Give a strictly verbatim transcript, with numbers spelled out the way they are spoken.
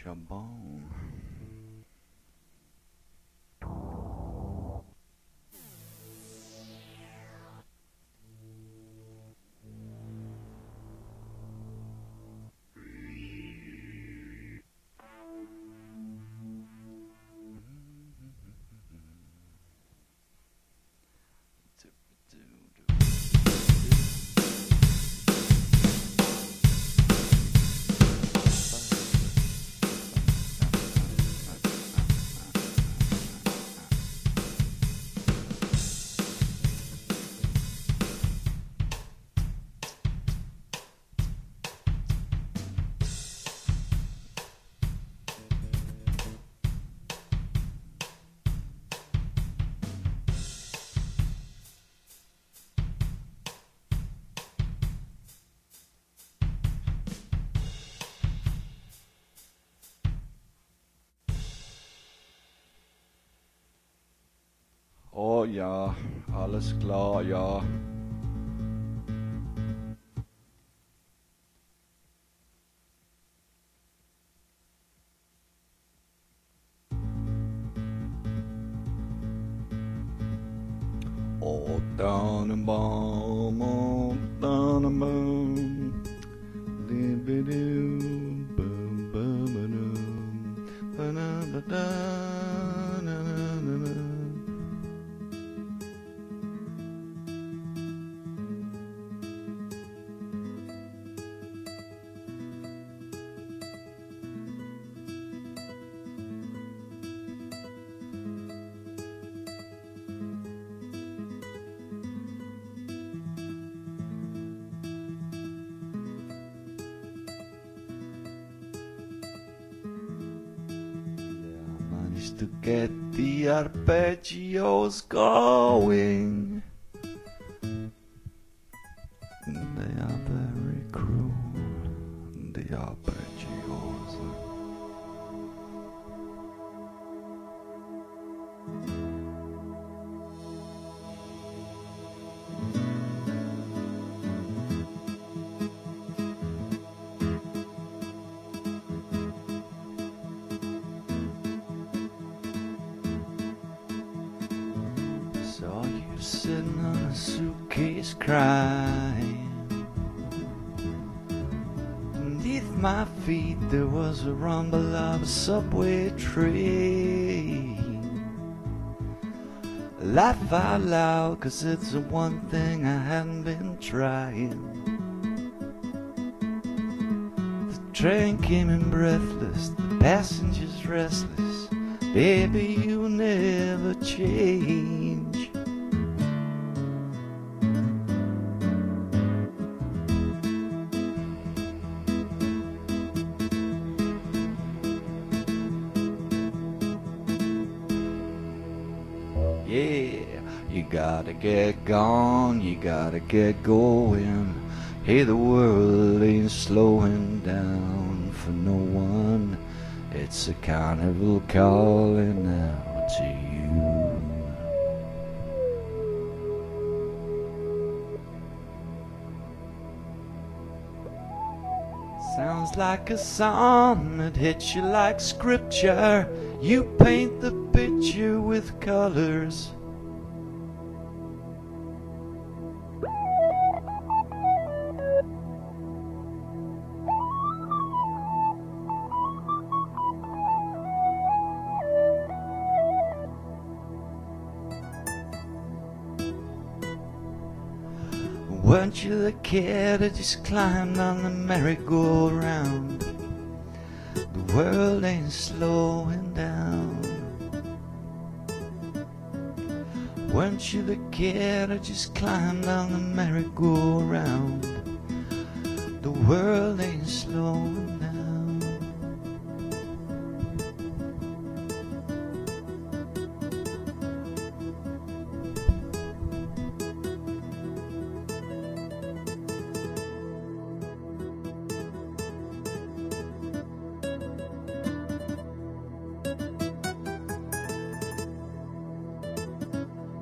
Chabon. Åh ja, alles klar, ja. Oh, down and bomb, oh, down and boom. Dee-be-doo, boom, boom, ba-doom, ba-da-ba-da, na-na-na-na. To get the arpeggios going. They are very cruel, the arpeggios. Saw you sitting on a suitcase crying. Beneath my feet there was a rumble of a subway train. Laugh out loud, cause it's the one thing I haven't been trying. The train came in breathless, the passengers restless. Baby, you never change. Yeah, you gotta get gone, you gotta get going. Hey, the world ain't slowing down for no one. It's a carnival calling out to you. Sounds like a song that hits you like scripture. You paint the picture with colors. Weren't you the kid that just climbed on the merry-go-round? The world ain't slowing down. Weren't you the kid that just climbed on the merry-go-round? The world ain't slowing